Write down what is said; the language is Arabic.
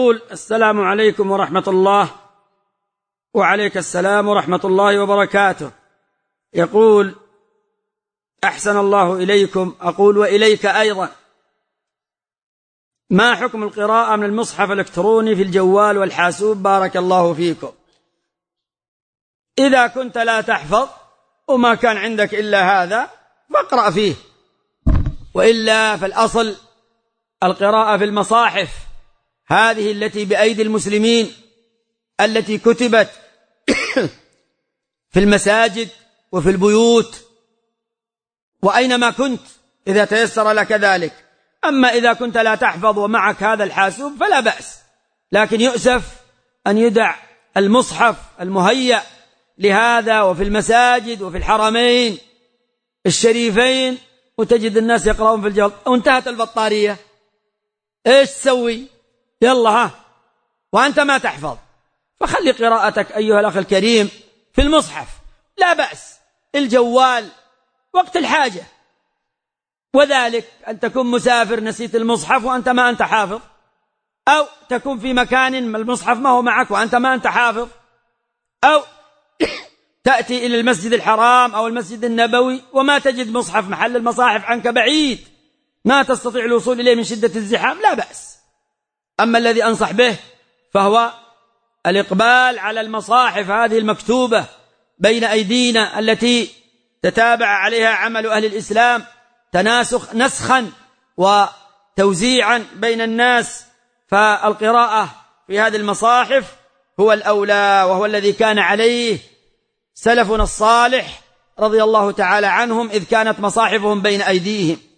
السلام عليكم ورحمة الله. وعليك السلام ورحمة الله وبركاته. يقول: أحسن الله إليكم، أقول وإليك أيضا، ما حكم القراءة من المصحف الإلكتروني في الجوال والحاسوب؟ بارك الله فيكم. إذا كنت لا تحفظ وما كان عندك إلا هذا فاقرأ فيه، وإلا فالأصل القراءة في المصاحف هذه التي بأيدي المسلمين، التي كتبت في المساجد وفي البيوت وأينما كنت إذا تيسر لك ذلك. أما إذا كنت لا تحفظ ومعك هذا الحاسوب فلا بأس، لكن يؤسف أن يدع المصحف المهيأ لهذا وفي المساجد وفي الحرمين الشريفين وتجد الناس يقرؤون في الجوال وانتهت البطارية. إيش تسوي؟ يلا ها، وأنت ما تحفظ. فخلي قراءتك أيها الأخ الكريم في المصحف، لا بأس، الجوال وقت الحاجة. وذلك أن تكون مسافر نسيت المصحف وأنت ما أنت حافظ، أو تكون في مكان المصحف ما هو معك وأنت ما أنت حافظ، أو تأتي إلى المسجد الحرام أو المسجد النبوي وما تجد مصحف، محل المصاحف عنك بعيد ما تستطيع الوصول إليه من شدة الزحام، لا بأس. أما الذي أنصح به فهو الإقبال على المصاحف هذه المكتوبة بين أيدينا، التي تتابع عليها عمل أهل الإسلام نسخا وتوزيعا بين الناس. فالقراءة في هذه المصاحف هو الأولى، وهو الذي كان عليه سلفنا الصالح رضي الله تعالى عنهم إذ كانت مصاحفهم بين أيديهم.